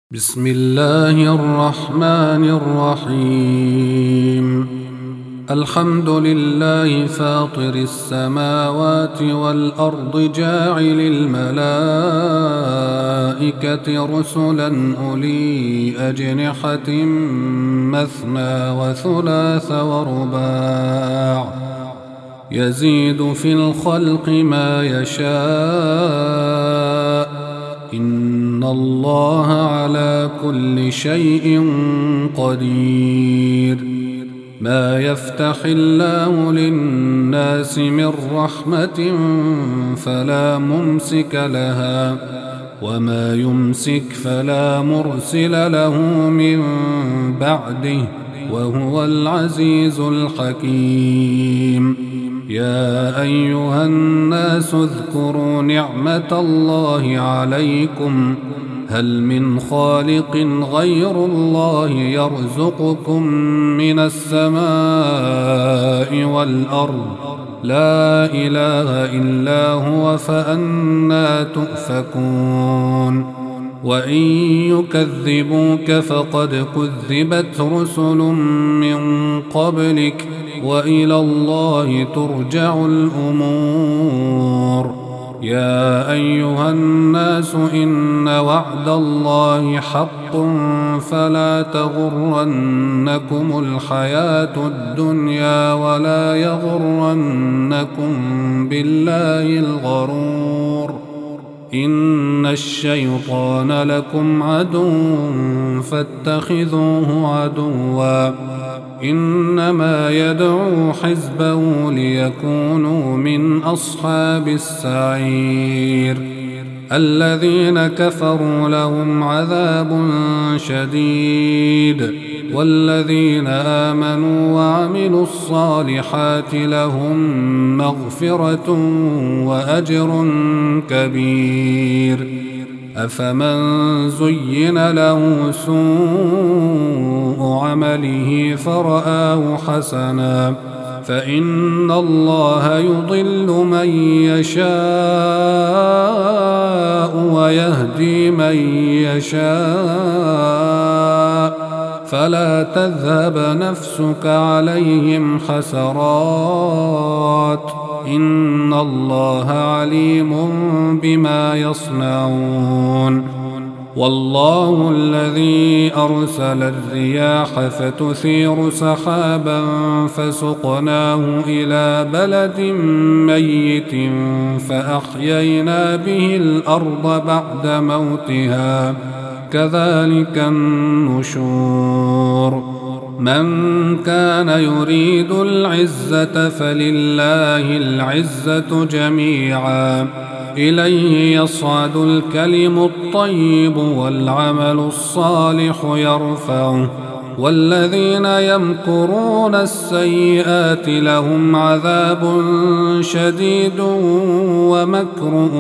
بسم الله الرحمن الرحيم. الحمد لله فاطر السماوات والأرض جاعل الملائكة رسلا أولي أجنحة مثنى وثلاث ورباع يزيد في الخلق ما يشاء إن الله على كل شيء قدير. ما يفتح الله للناس من رحمة فلا ممسك لها وما يمسك فلا مرسل له من بعده وهو العزيز الحكيم. يا أيها الناس اذكروا نعمة الله عليكم هل من خالق غير الله يرزقكم من السماء والأرض لا إله إلا هو فأنى تؤفكون. وإن يكذبوك فقد كذبت رسل من قبلك وإلى الله ترجع الأمور. يا أيها الناس إن وعد الله حق فلا تغرنكم الحياة الدنيا ولا يغرنكم بالله الغرور. إن الشيطان لكم عدو فاتخذوه عدوا إنما يدعو حزبه ليكونوا من أصحاب السعير. الذين كفروا لهم عذاب شديد والذين آمنوا وعملوا الصالحات لهم مغفرة وأجر كبير. أفمن زين له سوء عمله فرآه حسنا فإن الله يضل من يشاء ويهدي من يشاء فلا تذهب نفسك عليهم حسرات إن الله عليم بما يصنعون. والله الذي أرسل الرياح فتثير سحابا فسقناه إلى بلد ميت فأحيينا به الأرض بعد موتها كذلك النشور. من كان يريد العزة فلله العزة جميعا إليه يصعد الكلم الطيب والعمل الصالح يرفعه والذين يمكرون السيئات لهم عذاب شديد ومكر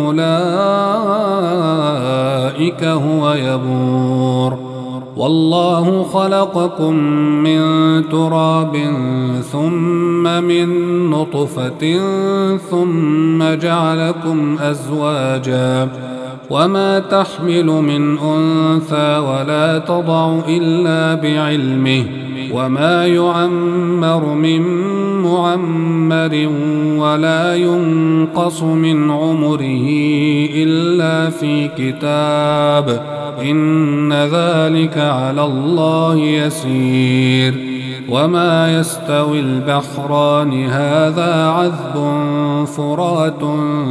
أولئك هو يبور. والله خلقكم من تراب ثم من نطفة ثم جعلكم أزواجا وما تحمل من أنثى ولا تضع إلا بعلمه وما يعمر من معمر ولا ينقص من عمره إلا في كتاب إن ذلك على الله يسير. وما يستوي البحران هذا عذب فرات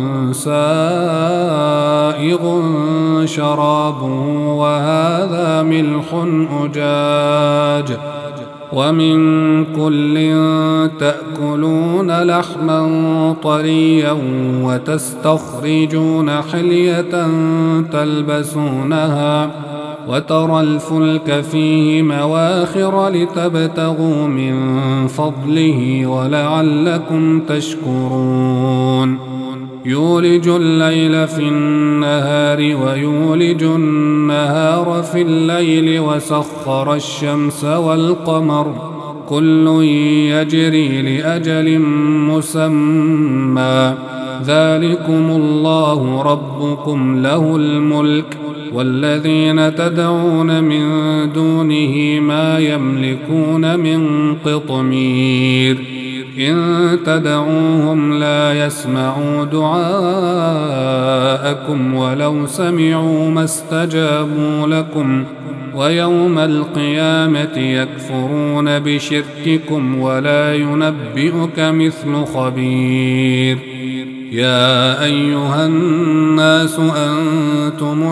سائغ شرابه وهذا ملح أجاج ومن كل تأكلون لحما طريا وتستخرجون حلية تلبسونها وترى الفلك فيه مواخر لتبتغوا من فضله ولعلكم تشكرون. يولج الليل في النهار ويولج النهار في الليل وسخر الشمس والقمر كل يجري لأجل مسمى ذلكم الله ربكم له الملك والذين تدعون من دونه ما يملكون من قطمير إن تدعوهم لا يسمعوا دعاءكم ولو سمعوا ما استجابوا لكم ويوم القيامة يكفرون بشرككم ولا ينبئك مثل خبير يا أيها الناس أنتم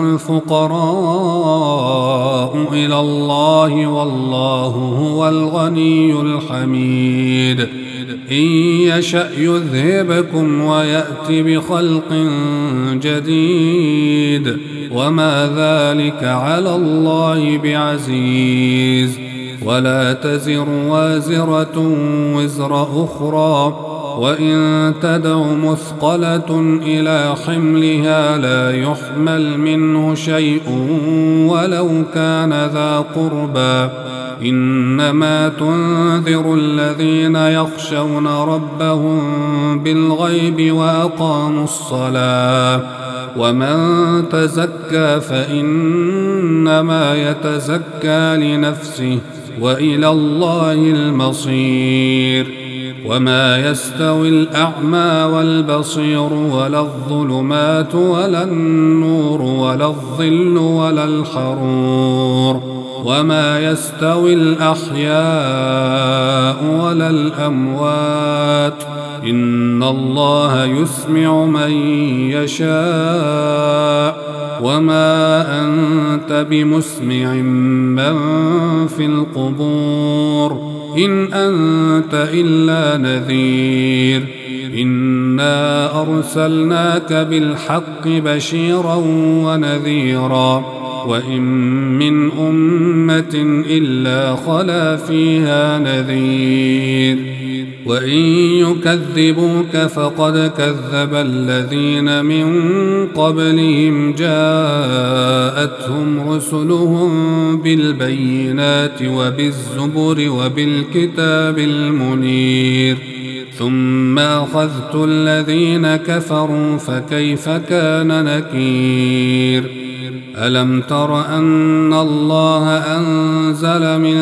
الفقراء إلى الله والله هو الغني الحميد إن يشأ يذهبكم ويأت بخلق جديد وما ذلك على الله بعزيز ولا تزر وازرة وزر أخرى وإن تدع مثقلة إلى حملها لا يحمل منه شيء ولو كان ذا قربى إنما تنذر الذين يخشون ربهم بالغيب وأقاموا الصلاة ومن تزكى فإنما يتزكى لنفسه وإلى الله المصير وما يستوي الأعمى والبصير ولا الظلمات ولا النور ولا الظل ولا الحرور وما يستوي الأحياء ولا الأموات إن الله يسمع من يشاء وما أنت بمسمع من في القبور إن أنت إلا نذير إنا أرسلناك بالحق بشيرا ونذيرا وإن من أمة إلا خلا فيها نذير وإن يكذبوك فقد كذب الذين من قبلهم جاءتهم رسلهم بالبينات وبالزبر وبالكتاب المنير ثم أخذت الذين كفروا فكيف كان نكير ألم تر أن الله أنزل من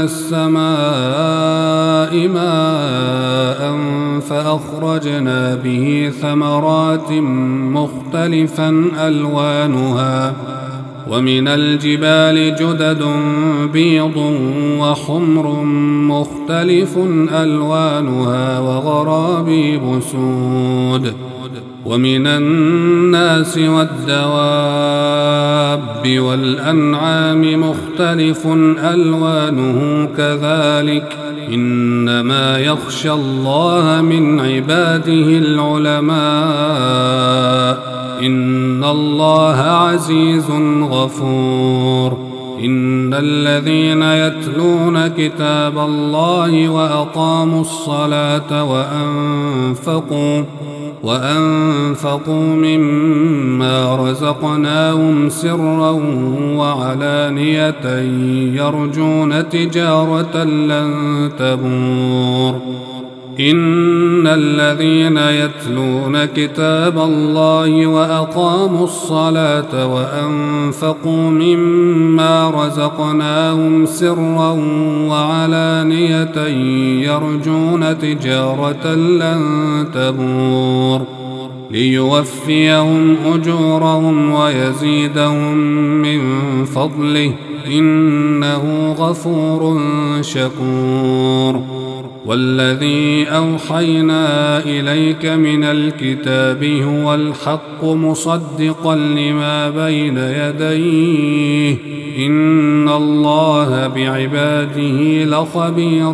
السماء ماء فأخرجنا به ثمرات مختلفا ألوانها ومن الجبال جدد بيض وحمر مختلف ألوانها وغرابيب سود ومن الناس والدواب والأنعام مختلف ألوانه كذلك إنما يخشى الله من عباده العلماء إن الله عزيز غفور إن الذين يتلون كتاب الله وأقاموا الصلاة وأنفقوا مما رزقناهم سرا وعلانية يرجون تجارة لن تبور إن الذين يتلون كتاب الله وأقاموا الصلاة وأنفقوا مما رزقناهم سرا وعلانية يرجون تجارة لن تبور ليوفيهم أجورهم ويزيدهم من فضله إنه غفور شكور والذي أوحينا إليك من الكتاب هو الحق مصدقا لما بين يديه إن الله بعباده لخبير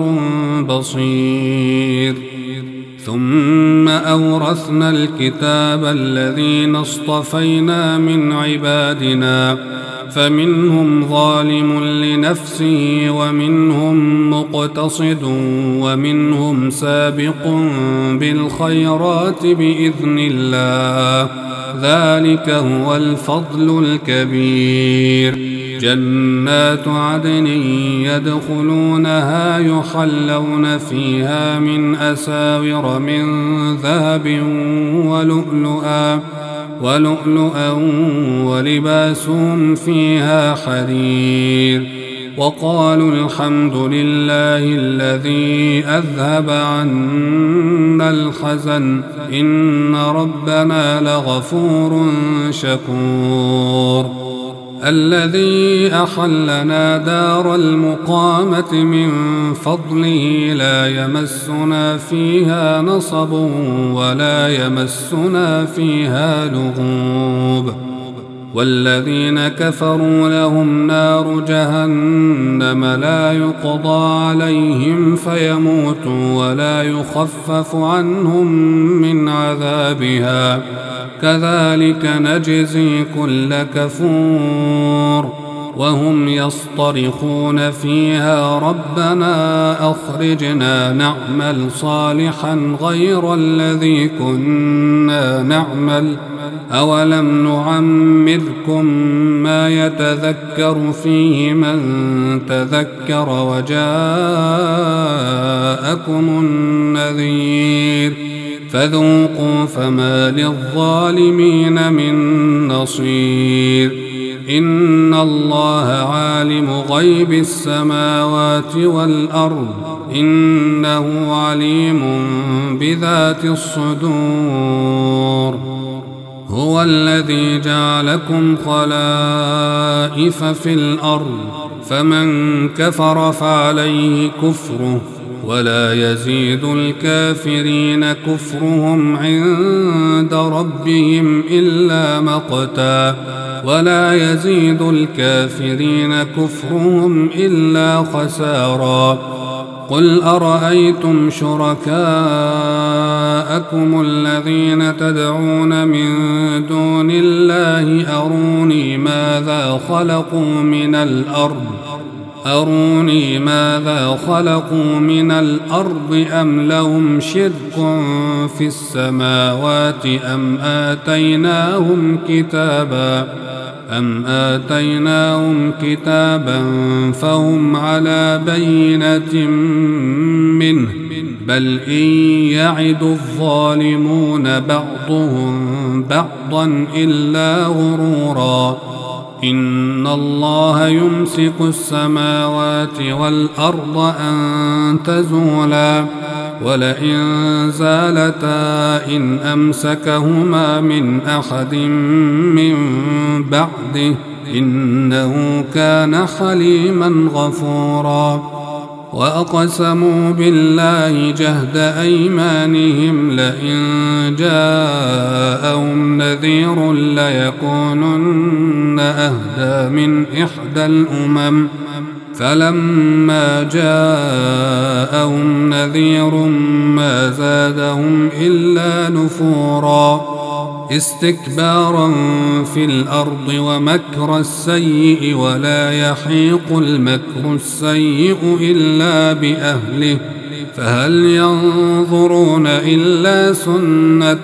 بصير ثم أورثنا الكتاب الذين اصطفينا من عبادنا فمنهم ظالم لنفسه ومنهم مقتصد ومنهم سابق بالخيرات بإذن الله ذلك هو الفضل الكبير جنات عدن يدخلونها يحلون فيها من أساور من ذهب ولؤلؤا ولؤلؤا ولباسهم فيها حرير وقالوا الحمد لله الذي أذهب عنا الحزن إن ربنا لغفور شكور الذي أحلنا دار المقامة من فضله لا يمسنا فيها نصب ولا يمسنا فيها لغوب والذين كفروا لهم نار جهنم لا يقضى عليهم فيموتوا ولا يخفف عنهم من عذابها كذلك نجزي كل كفور وهم يصطرخون فيها ربنا أخرجنا نعمل صالحا غير الذي كنا نعمل أولم نعمركم ما يتذكر فيه من تذكر وجاءكم النذير فذوقوا فما للظالمين من نصير إن الله عالم غيب السماوات والأرض إنه عليم بذات الصدور هو الذي جعلكم خلائف في الأرض فمن كفر فعليه كفره ولا يزيد الكافرين كفرهم عند ربهم إلا مقتا ولا يزيد الكافرين كفرهم إلا خسارا قل أرأيتم شركاءكم الذين تدعون من دون الله أروني ماذا خلقوا من الأرض أم لهم شرك في السماوات أم آتيناهم كتابا فهم على بينة منه بل إن يعد الظالمون بعضهم بعضا إلا غرورا إن الله يمسك السماوات والأرض أن تزولا ولئن زالتا إن أمسكهما من أحد من بعده إنه كان حليما غفورا وأقسموا بالله جهد أيمانهم لئن جاءهم نذير ليكونن أهدى من إحدى الأمم فلما جاءهم نذير ما زادهم إلا نفورا استكبارا في الأرض ومكر السيء ولا يحيق المكر السيء إلا بأهله فهل ينظرون إلا سنة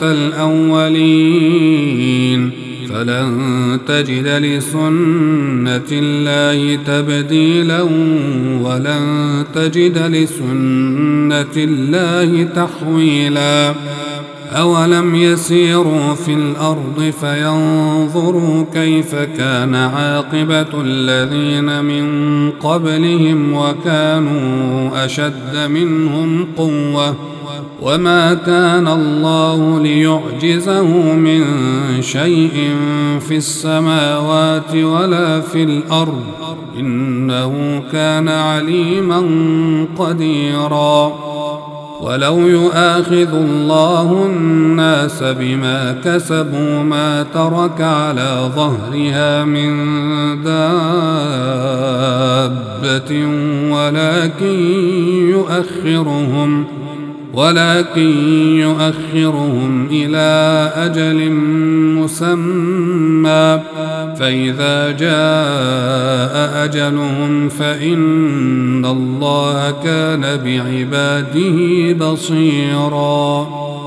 الأولين فلن تجد لسنة الله تبديلا ولن تجد لسنة الله تحويلا أولم يسيروا في الأرض فينظروا كيف كان عاقبة الذين من قبلهم وكانوا أشد منهم قوة وما كان الله ليعجزه من شيء في السماوات ولا في الأرض إنه كان عليما قديرا ولو يؤاخذ الله الناس بما كسبوا ما ترك على ظهرها من دابة ولكن يؤخرهم إلى أجل مسمى فإذا جاء أجلهم فإن الله كان بعباده بصيرا.